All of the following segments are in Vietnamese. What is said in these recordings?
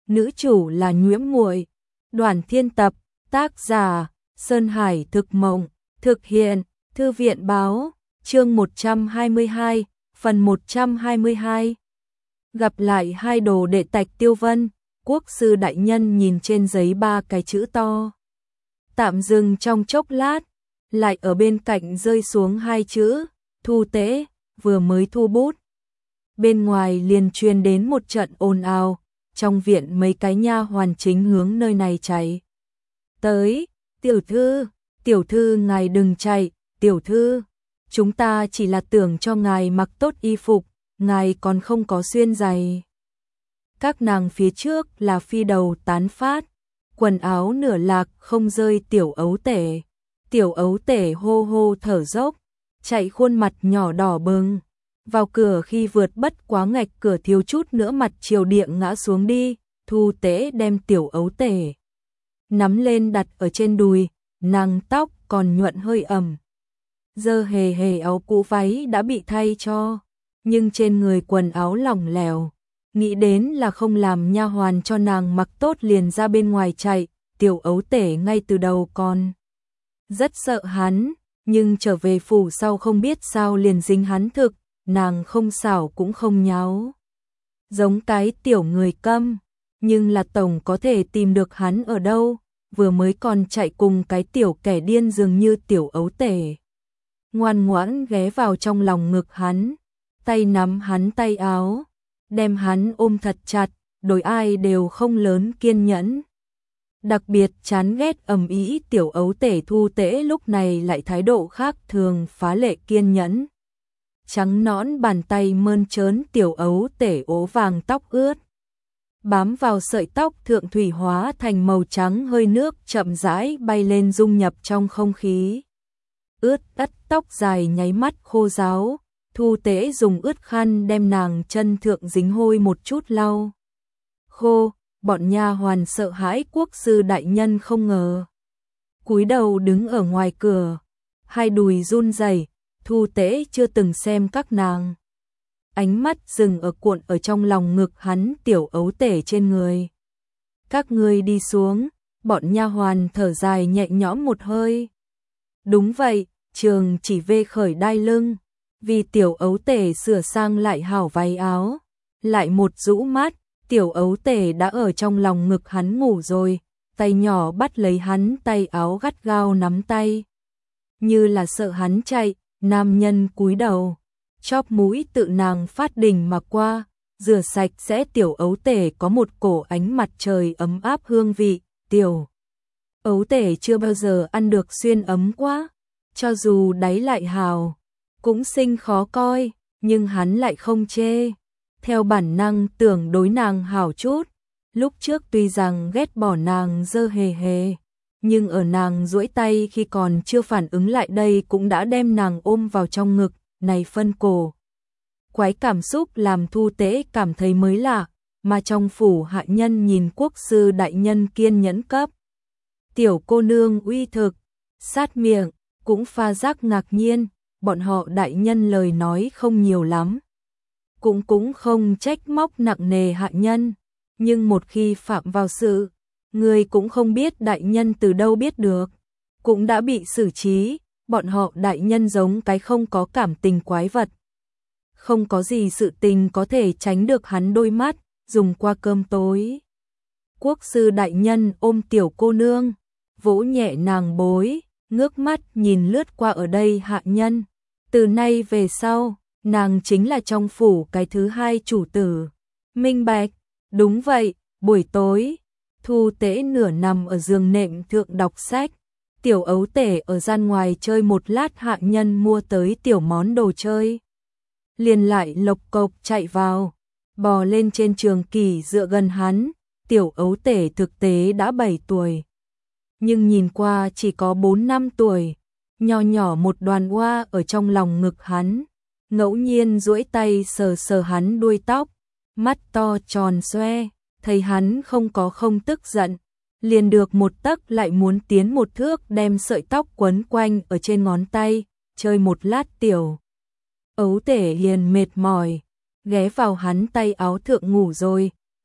nữ chủ là Nhuễm Muội. Đoàn Thiên Tập, tác giả Sơn Hải Thực Mộng, thực hiện Thư viện Báo, chương 122, phần 122. Gặp lại hai đồ đệ Tạch Tiêu Vân, Quốc sư đại nhân nhìn trên giấy 3 cái chữ to. Tạm dừng trong chốc lát, lại ở bên cạnh rơi xuống 2 chữ, Thu Tế, vừa mới thu bút. Bên ngoài liền truyền đến một trận ồn ào, trong viện mấy cái nha hoàn chính hướng nơi này chạy. Tới, tiểu thư ngài đừng chạy, tiểu thư, chúng ta chỉ là tưởng cho ngài mặc tốt y phục, ngài còn không có xuyên giày. Các nàng phía trước là phi đầu tán phát, quần áo nửa lạc không rơi tiểu ấu tể hô hô thở dốc, chạy khuôn mặt nhỏ đỏ bừng. Vào cửa khi vượt bất quá ngạch cửa thiếu chút nữa mặt chiều địa ngã xuống đi, Thu Tế đem tiểu ấu tể nắm lên đặt ở trên đùi, nàng tóc còn nhuận hơi ẩm. Dơ hề hề áo cũ váy đã bị thay cho, nhưng trên người quần áo lỏng lẻo, nghĩ đến là không làm nha hoàn cho nàng mặc tốt liền ra bên ngoài chạy, tiểu ấu tể ngay từ đầu còn rất sợ hắn, nhưng trở về phủ sau không biết sao liền dính hắn thực, nàng không xảo cũng không nháo. Giống cái tiểu người câm, nhưng là tổng có thể tìm được hắn ở đâu, vừa mới còn chạy cùng cái tiểu kẻ điên dường như tiểu ấu tể. Ngoan ngoãn ghé vào trong lòng ngực hắn, tay nắm hắn tay áo, đem hắn ôm thật chặt, đối ai đều không lớn kiên nhẫn. Đặc biệt chán ghét ầm ĩ tiểu ấu tể Thu Tế lúc này lại thái độ khác thường phá lệ kiên nhẫn. Trắng nõn bàn tay mơn trớn tiểu ấu tể ố vàng tóc ướt. Bám vào sợi tóc thượng thủy hóa thành màu trắng hơi nước chậm rãi bay lên dung nhập trong không khí. Ướt ắt tóc dài nháy mắt khô ráo, Thu Tế dùng ướt khăn đem nàng chân thượng dính hôi một chút lau khô, bọn nha hoàn sợ hãi quốc sư đại nhân không ngờ. Cúi đầu đứng ở ngoài cửa, hai đùi run rẩy, Thu Tế chưa từng xem các nàng. Ánh mắt dừng ở cuộn ở trong lòng ngực hắn tiểu ấu tể trên người. Các ngươi đi xuống, bọn nha hoàn thở dài nhẹ nhõm một hơi. Đúng vậy, Trường chỉ vê khởi đai lưng, vì tiểu ấu tể sửa sang lại hảo váy áo, lại một rũ mắt, tiểu ấu tể đã ở trong lòng ngực hắn ngủ rồi, tay nhỏ bắt lấy hắn tay áo gắt gao nắm tay. Như là sợ hắn chạy, nam nhân cúi đầu, chóp mũi tự nàng phát đỉnh mà qua, rửa sạch sẽ tiểu ấu tể có một cổ ánh mặt trời ấm áp hương vị, tiểu ấu tể chưa bao giờ ăn được xuyên ấm quá, cho dù đáy lại hào, cũng sinh khó coi, nhưng hắn lại không chê. Theo bản năng tưởng đối nàng hảo chút, lúc trước tuy rằng ghét bỏ nàng dơ hề hề, nhưng ở nàng duỗi tay khi còn chưa phản ứng lại đây cũng đã đem nàng ôm vào trong ngực, này phân cổ. Quái cảm xúc làm Thu Tế cảm thấy mới lạ, mà trong phủ hạ nhân nhìn quốc sư đại nhân kiên nhẫn cấp. Tiểu cô nương uy thực, sát miệng, cũng pha giác ngạc nhiên, bọn họ đại nhân lời nói không nhiều lắm. Cũng không trách móc nặng nề hạ nhân, nhưng một khi phạm vào sự, người cũng không biết đại nhân từ đâu biết được, cũng đã bị xử trí, bọn họ đại nhân giống cái không có cảm tình quái vật. Không có gì sự tình có thể tránh được hắn đôi mắt, dùng qua cơm tối. Quốc sư đại nhân ôm tiểu cô nương, vỗ nhẹ nàng bối, ngước mắt nhìn lướt qua ở đây hạ nhân. Từ nay về sau, nàng chính là trong phủ cái thứ hai chủ tử. Minh bạch, đúng vậy, buổi tối, Thu Tế nửa nằm ở giường nệm thượng đọc sách. Tiểu ấu tể ở gian ngoài chơi một lát hạ nhân mua tới tiểu món đồ chơi. Liền lại lộc cộc chạy vào, bò lên trên trường kỷ dựa gần hắn, tiểu ấu tể thực tế đã 7 tuổi. Nhưng nhìn qua chỉ có 4-5 tuổi, nho nhỏ một đoàn hoa ở trong lòng ngực hắn, ngẫu nhiên duỗi tay sờ sờ hắn đuôi tóc, mắt to tròn xoe, thấy hắn không tức giận, liền được một tấc lại muốn tiến một thước đem sợi tóc quấn quanh ở trên ngón tay, chơi một lát tiểu ấu tể liền mệt mỏi, ghé vào hắn tay áo thượng ngủ rồi,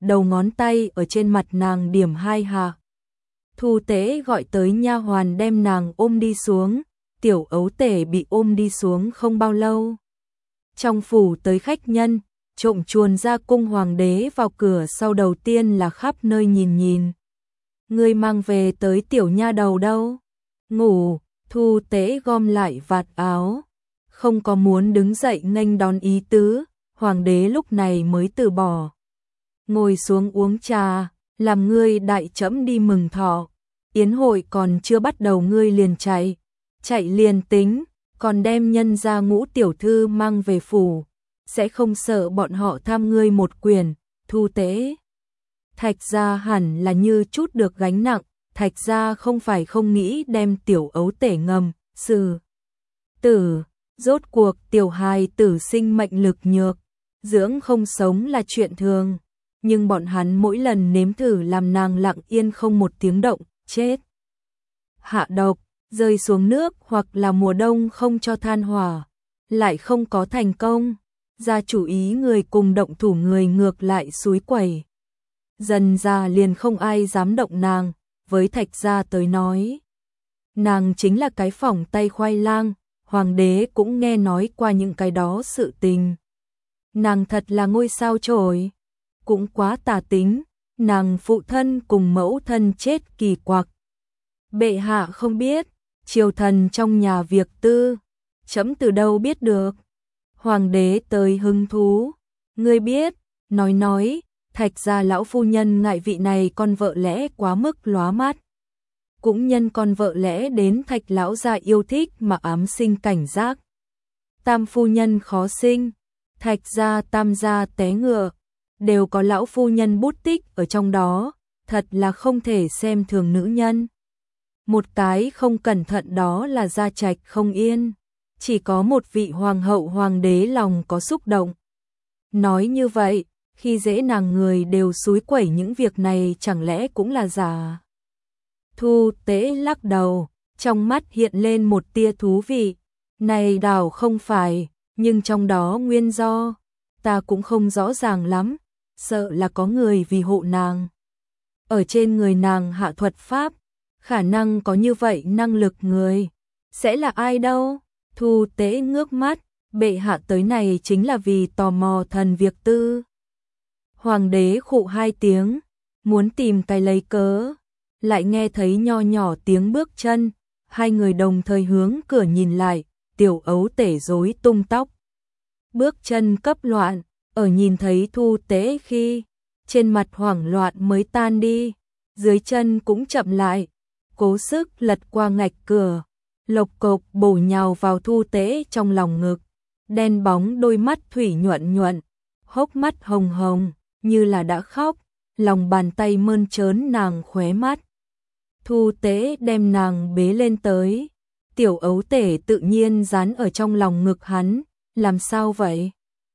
đầu ngón tay ở trên mặt nàng điểm 2 hạ. Thu Tế gọi tới nha hoàn đem nàng ôm đi xuống, Tiểu Ấu Tể bị ôm đi xuống không bao lâu. Trong phủ tới khách nhân, trộm chuồn ra cung hoàng đế vào cửa sau đầu tiên là khắp nơi nhìn nhìn. Ngươi mang về tới tiểu nha đầu đâu? Ngủ. Thu Tế gom lại vạt áo, không có muốn đứng dậy nghênh đón ý tứ, hoàng đế lúc này mới từ bỏ. Ngồi xuống uống trà, làm ngươi đại trẫm đi mừng thọ, yến hội còn chưa bắt đầu ngươi liền chạy liền tính, còn đem nhân gia Ngũ tiểu thư mang về phủ, sẽ không sợ bọn họ tham ngươi một quyền. Thu Tế Thạch gia hẳn là như chút được gánh nặng, Thạch gia không phải không nghĩ đem Tiểu Ấu Tể ngầm xử tử, rốt cuộc tiểu hài tử sinh mệnh lực nhược, dưỡng không sống là chuyện thường, nhưng bọn hắn mỗi lần nếm thử làm nàng lặng yên không một tiếng động, chết, hạ độc, rơi xuống nước hoặc là mùa đông không cho than hỏa, lại không có thành công, ra chủ ý người cùng động thủ người ngược lại suối quẩy. Dần ra liền không ai dám động nàng, với Thạch gia tới nói. Nàng chính là cái phỏng tay khoai lang, hoàng đế cũng nghe nói qua những cái đó sự tình. Nàng thật là ngôi sao chổi, cũng quá tà tính, nàng phụ thân cùng mẫu thân chết kỳ quặc. Bệ hạ không biết, triều thần trong nhà việc tư, trẫm từ đâu biết được. Hoàng đế tới hứng thú, ngươi biết, nói, Thạch gia lão phu nhân ngại vị này con vợ lẽ quá mức lóa mắt. Cũng nhân con vợ lẽ đến Thạch lão gia yêu thích mà ám sinh cảnh giác. Tam phu nhân khó sinh, Thạch gia tam gia té ngựa, đều có lão phu nhân bút tích ở trong đó, thật là không thể xem thường nữ nhân. Một cái không cẩn thận đó là gia trạch không yên, chỉ có một vị hoàng hậu hoàng đế lòng có xúc động. Nói như vậy, khi dễ nàng người đều xúi quẩy những việc này chẳng lẽ cũng là giả. Thu Tế lắc đầu, trong mắt hiện lên một tia thú vị. Này đảo không phải, nhưng trong đó nguyên do, ta cũng không rõ ràng lắm, sợ là có người vì hộ nàng. Ở trên người nàng hạ thuật pháp, khả năng có như vậy năng lực người, sẽ là ai đâu? Thu Tế ngước mắt, bệ hạ tới này chính là vì tò mò thần việc tư. Hoàng đế khụ 2 tiếng, muốn tìm cái lấy cớ, lại nghe thấy nho nhỏ tiếng bước chân, hai người đồng thời hướng cửa nhìn lại, Tiểu Ấu Tể rối tung tóc. Bước chân cấp loạn, ở nhìn thấy Thu Tế khi, trên mặt hoảng loạn mới tan đi, dưới chân cũng chậm lại, cố sức lật qua ngạch cửa, lộc cộc bổ nhào vào Thu Tế trong lòng ngực, đen bóng đôi mắt thủy nhuận, hốc mắt hồng hồng, như là đã khóc, lòng bàn tay mơn trớn nàng khóe mắt. Thu Tế đem nàng bế lên tới, Tiểu Ấu Tể tự nhiên dán ở trong lòng ngực hắn, làm sao vậy?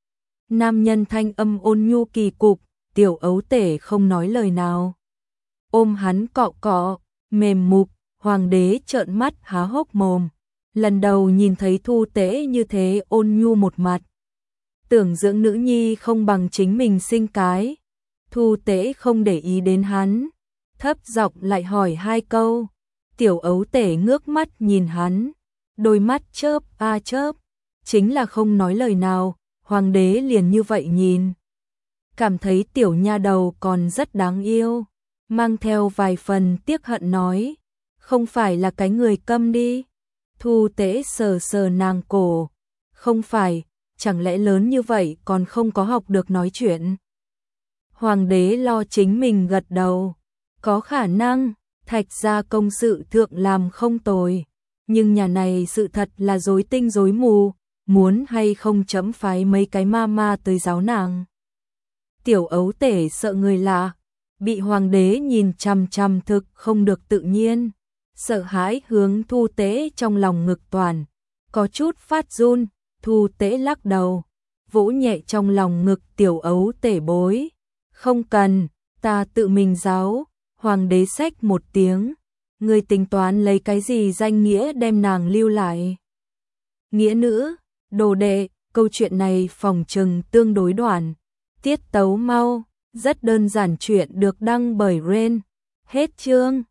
Nam nhân thanh âm ôn nhu kỳ cục, Tiểu Ấu Tể không nói lời nào. Ôm hắn cọ cọ, mềm mục, hoàng đế trợn mắt há hốc mồm, lần đầu nhìn thấy Thu Tế như thế ôn nhu một mặt. Tưởng dưỡng nữ nhi không bằng chính mình sinh cái. Thu Tế không để ý đến hắn, thấp giọng lại hỏi 2 câu. Tiểu Ấu Tể ngước mắt nhìn hắn, đôi mắt chớp a chớp, chính là không nói lời nào, hoàng đế liền như vậy nhìn. Cảm thấy tiểu nha đầu còn rất đáng yêu, mang theo vài phần tiếc hận nói, không phải là cái người câm đi. Thu Tế sờ sờ nàng cổ, không phải, chẳng lẽ lớn như vậy còn không có học được nói chuyện. Hoàng đế lo chính mình gật đầu, có khả năng, Thạch gia công sự thượng làm không tồi, nhưng nhà này sự thật là rối tinh rối mù, muốn hay không chấm phái mấy cái ma tới giáo nàng. Tiểu Ấu Tể sợ người lạ, bị hoàng đế nhìn chằm chằm thực không được tự nhiên, sợ hãi hướng Thu Tế trong lòng ngực toàn, có chút phát run. Thu Tế lắc đầu, vỗ nhẹ trong lòng ngực Tiểu Ấu Tể bối, không cần, ta tự mình giáo. Hoàng đế xách một tiếng, người tính toán lấy cái gì danh nghĩa đem nàng lưu lại? Nghĩa nữ, đồ đệ, câu chuyện này phòng trừng tương đối đoạn, tiết tấu mau, Rất đơn giản, chuyện được đăng bởi Ren. Hết chương.